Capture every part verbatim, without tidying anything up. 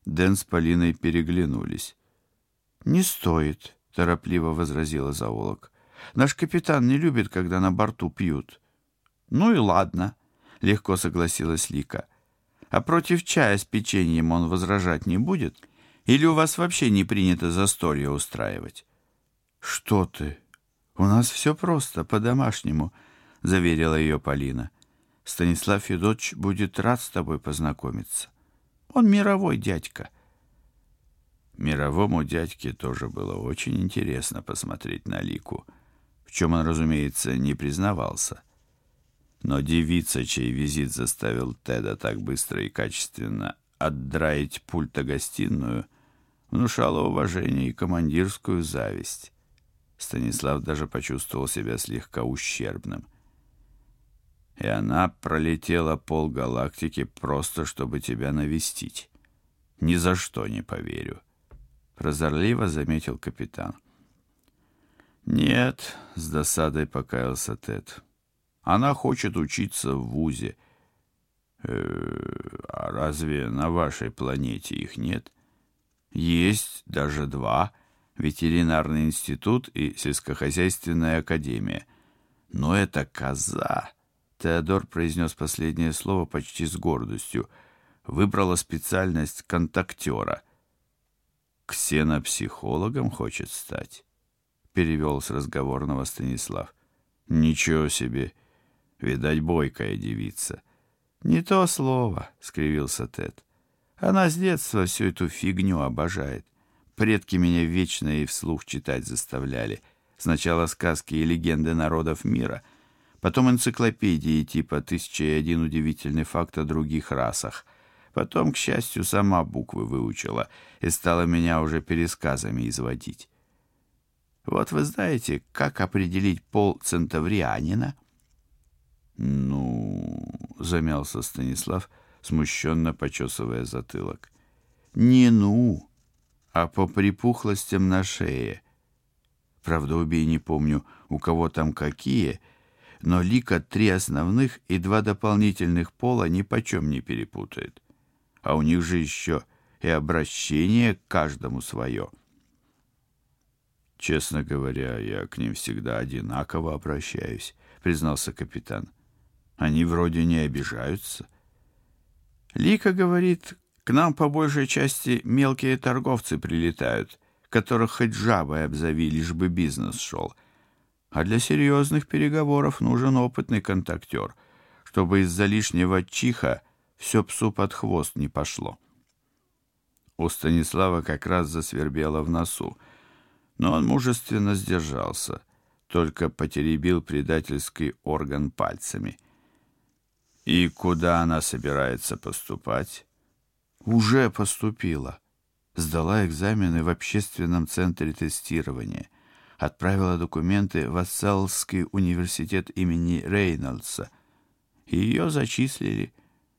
Дэн с Полиной переглянулись. «Не стоит», — торопливо возразила зоолог. «Наш капитан не любит, когда на борту пьют». «Ну и ладно», — легко согласилась Лика. «А против чая с печеньем он возражать не будет? Или у вас вообще не принято застолье устраивать?» «Что ты? У нас все просто, по-домашнему», — заверила ее Полина. «Станислав Федотович будет рад с тобой познакомиться. Он мировой дядька». Мировому дядьке тоже было очень интересно посмотреть на Лику, в чем он, разумеется, не признавался. Но девица, чей визит заставил Теда так быстро и качественно отдраить пульта-гостиную, внушала уважение и командирскую зависть. Станислав даже почувствовал себя слегка ущербным. И она пролетела полгалактики просто, чтобы тебя навестить. Ни за что не поверю, прозорливо заметил капитан. Нет, с досадой покаялся Тед. Она хочет учиться в вузе. Э, а разве на вашей планете их нет? Есть даже два: ветеринарный институт и сельскохозяйственная академия. Но это коза, Теодор произнес последнее слово почти с гордостью, выбрала специальность контактера. Ксенопсихологом хочет стать, перевел с разговорного Станислав. Ничего себе, видать, бойкая девица. Не то слово, скривился Тед. Она с детства всю эту фигню обожает. Предки меня вечно и вслух читать заставляли. Сначала сказки и легенды народов мира, потом энциклопедии типа «Тысяча и один удивительный факт о других расах». Потом, к счастью, сама буквы выучила и стала меня уже пересказами изводить. Вот вы знаете, как определить пол центаврианина? Ну, замялся Станислав, смущенно почесывая затылок. Не ну, а по припухлостям на шее. Правда, убей, не помню, у кого там какие, но Лика три основных и два дополнительных пола ни почем не перепутает. А у них же еще и обращение к каждому свое. Честно говоря, я к ним всегда одинаково обращаюсь, признался капитан. Они вроде не обижаются. Лика говорит, к нам по большей части мелкие торговцы прилетают, которых хоть жабой обзови, лишь бы бизнес шел. А для серьезных переговоров нужен опытный контактер, чтобы из-за лишнего чиха все псу под хвост не пошло. У Станислава как раз засвербело в носу, но он мужественно сдержался, только потеребил предательский орган пальцами. И куда она собирается поступать? Уже поступила. Сдала экзамены в общественном центре тестирования. Отправила документы в Ассалский университет имени Рейнольдса. И ее зачислили.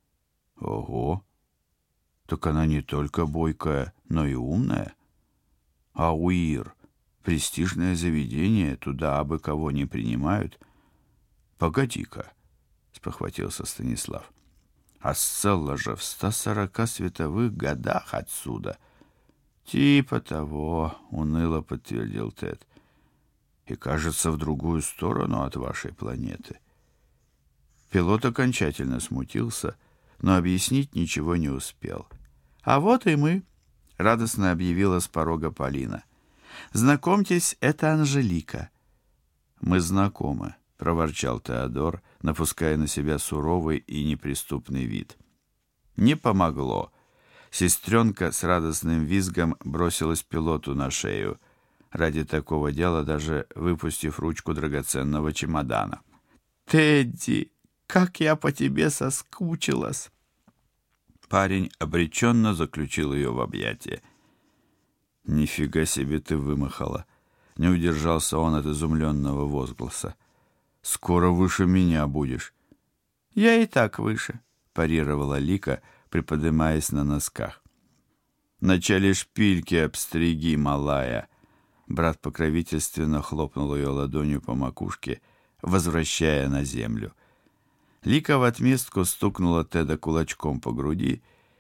Ого! Так она не только бойкая, но и умная. А УИР — престижное заведение, туда абы кого не принимают. Погоди-ка, спохватился Станислав. Ассалла же в ста сорока световых годах отсюда. Типа того, уныло подтвердил Тед. И, кажется, в другую сторону от вашей планеты. Пилот окончательно смутился, но объяснить ничего не успел. А вот и мы, радостно объявила с порога Полина. Знакомьтесь, это Анжелика. Мы знакомы, проворчал Теодор, напуская на себя суровый и неприступный вид. Не помогло. Сестренка с радостным визгом бросилась пилоту на шею, ради такого дела даже выпустив ручку драгоценного чемодана. «Тедди, как я по тебе соскучилась!» Парень обреченно заключил ее в объятия. «Нифига себе ты вымахала!» Не удержался он от изумленного возгласа. «Скоро выше меня будешь». «Я и так выше», — парировала Лика, приподнимаясь на носках. «Вначале шпильки обстриги, малая». Брат покровительственно хлопнул ее ладонью по макушке, возвращая на землю. Лика в отместку стукнула Теда кулачком по груди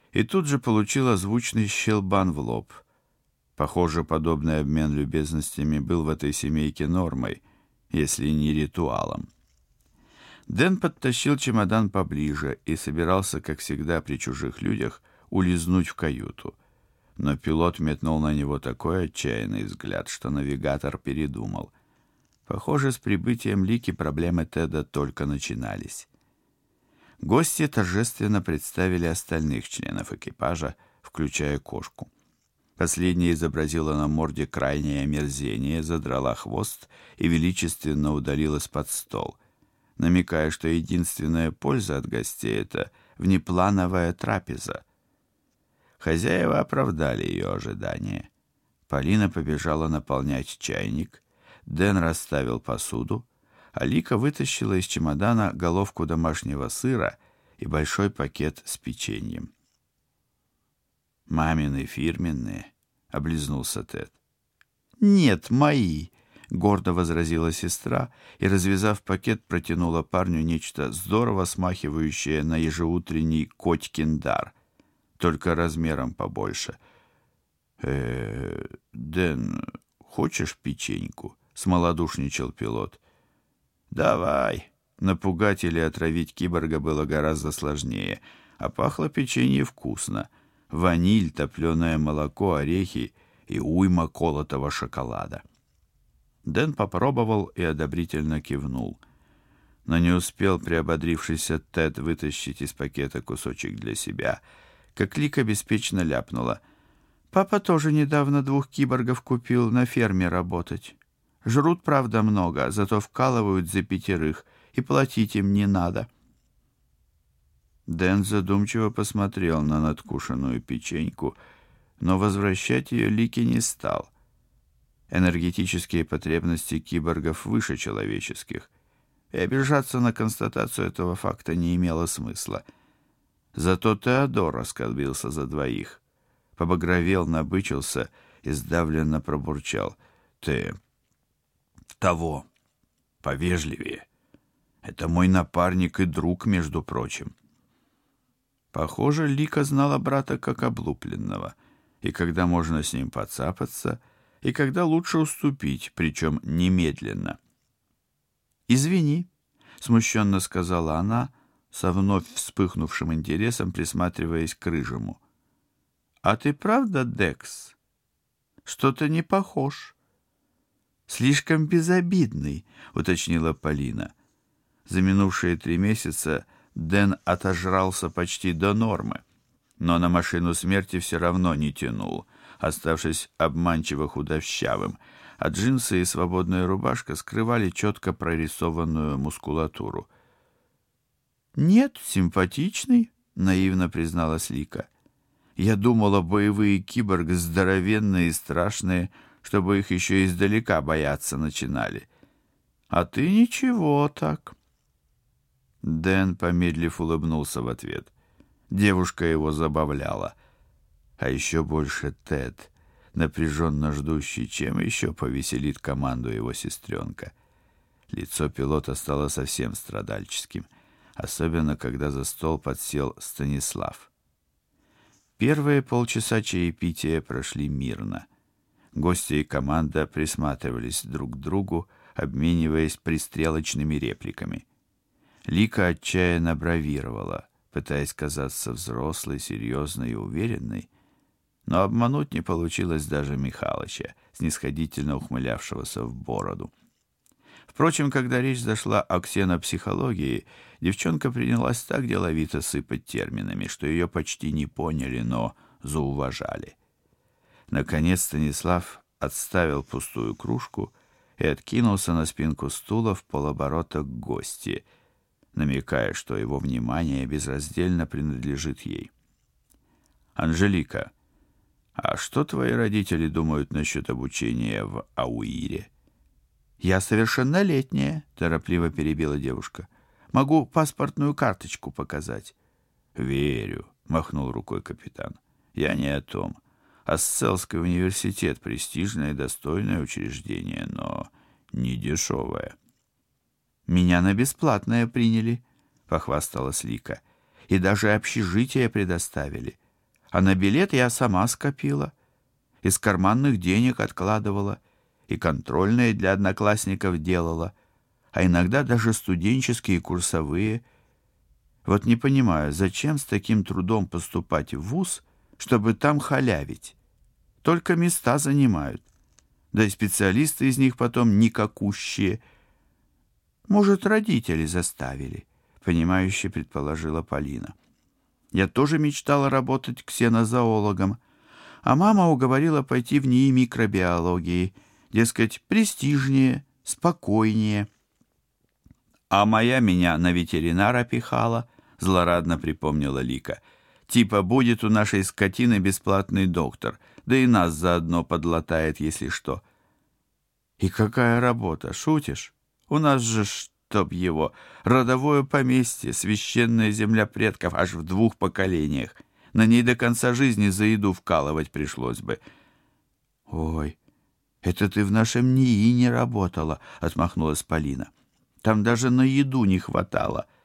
и тут же получила звучный щелбан в лоб. Похоже, подобный обмен любезностями был в этой семейке нормой, если не ритуалом. Дэн подтащил чемодан поближе и собирался, как всегда при чужих людях, улизнуть в каюту. Но пилот метнул на него такой отчаянный взгляд, что навигатор передумал. Похоже, с прибытием Лики проблемы Теда только начинались. Гости торжественно представили остальных членов экипажа, включая кошку. Последняя изобразила на морде крайнее омерзение, задрала хвост и величественно удалилась под стол, намекая, что единственная польза от гостей — это внеплановая трапеза. Хозяева оправдали ее ожидания. Полина побежала наполнять чайник, Дэн расставил посуду, а Лика вытащила из чемодана головку домашнего сыра и большой пакет с печеньем. «Мамины фирменные», — облизнулся Тед. «Нет, мои», — гордо возразила сестра и, развязав пакет, протянула парню нечто здорово смахивающее на ежеутренний котькин дар, только размером побольше. «Э, Дэн, хочешь печеньку?» — смолодушничал пилот. «Давай». Напугать или отравить киборга было гораздо сложнее, а пахло печенье вкусно. Ваниль, топленое молоко, орехи и уйма колотого шоколада. Дэн попробовал и одобрительно кивнул. Но не успел приободрившийся Тед вытащить из пакета кусочек для себя, как Лика беспечно ляпнула: «Папа тоже недавно двух киборгов купил на ферме работать. Жрут, правда, много, зато вкалывают за пятерых, и платить им не надо». Дэн задумчиво посмотрел на надкушенную печеньку, но возвращать ее Лике не стал. Энергетические потребности киборгов выше человеческих, и обижаться на констатацию этого факта не имело смысла. Зато Теодор оскорбился за двоих, побагровел, набычился и сдавленно пробурчал: «Ты того повежливее. Это мой напарник и друг, между прочим». Похоже, Лика знала брата как облупленного, и когда можно с ним поцапаться, и когда лучше уступить, причем немедленно. «Извини», — смущенно сказала она, со вновь вспыхнувшим интересом присматриваясь к рыжему. «А ты правда Декс? Что-то не похож». «Слишком безобидный», — уточнила Полина. За минувшие три месяца Дэн отожрался почти до нормы, но на машину смерти все равно не тянул, оставшись обманчиво худощавым, а джинсы и свободная рубашка скрывали четко прорисованную мускулатуру. «Нет, симпатичный», — наивно призналась Лика. «Я думала, боевые киборги здоровенные и страшные, чтобы их еще издалека бояться начинали. А ты ничего так». Дэн, помедлив, улыбнулся в ответ. Девушка его забавляла. А еще больше Тед, напряженно ждущий, чем еще повеселит команду его сестренка. Лицо пилота стало совсем страдальческим, особенно когда за стол подсел Станислав. Первые полчаса чаепития прошли мирно. Гости и команда присматривались друг к другу, обмениваясь пристрелочными репликами. Лика отчаянно бравировала, пытаясь казаться взрослой, серьезной и уверенной, но обмануть не получилось даже Михалыча, снисходительно ухмылявшегося в бороду. Впрочем, когда речь зашла о ксенопсихологии, девчонка принялась так деловито сыпать терминами, что ее почти не поняли, но зауважали. Наконец Станислав отставил пустую кружку и откинулся на спинку стула в полоборота к гости, намекая, что его внимание безраздельно принадлежит ей. «Анжелика, а что твои родители думают насчет обучения в АУИРе?» «Я совершеннолетняя», — торопливо перебила девушка. «Могу паспортную карточку показать». «Верю», — махнул рукой капитан. «Я не о том. Асцелский университет — престижное и достойное учреждение, но не дешевое». «Меня на бесплатное приняли», — похвасталась Лика. «И даже общежитие предоставили. А на билет я сама скопила. Из карманных денег откладывала. И контрольные для одноклассников делала. А иногда даже студенческие курсовые. Вот не понимаю, зачем с таким трудом поступать в вуз, чтобы там халявить? Только места занимают. Да и специалисты из них потом никакущие. Может, родители заставили, понимающе предположила Полина. Я тоже мечтала работать ксенозоологом, а мама уговорила пойти в НИИ микробиологии, дескать, престижнее, спокойнее. А моя меня на ветеринара пихала, злорадно припомнила Лика. Типа будет у нашей скотины бесплатный доктор, да и нас заодно подлатает, если что. И какая работа, шутишь? У нас же, чтоб его, родовое поместье, священная земля предков аж в двух поколениях. На ней до конца жизни за еду вкалывать пришлось бы. Ой, это ты в нашем НИИ не работала, отмахнулась Полина. Там даже на еду не хватало.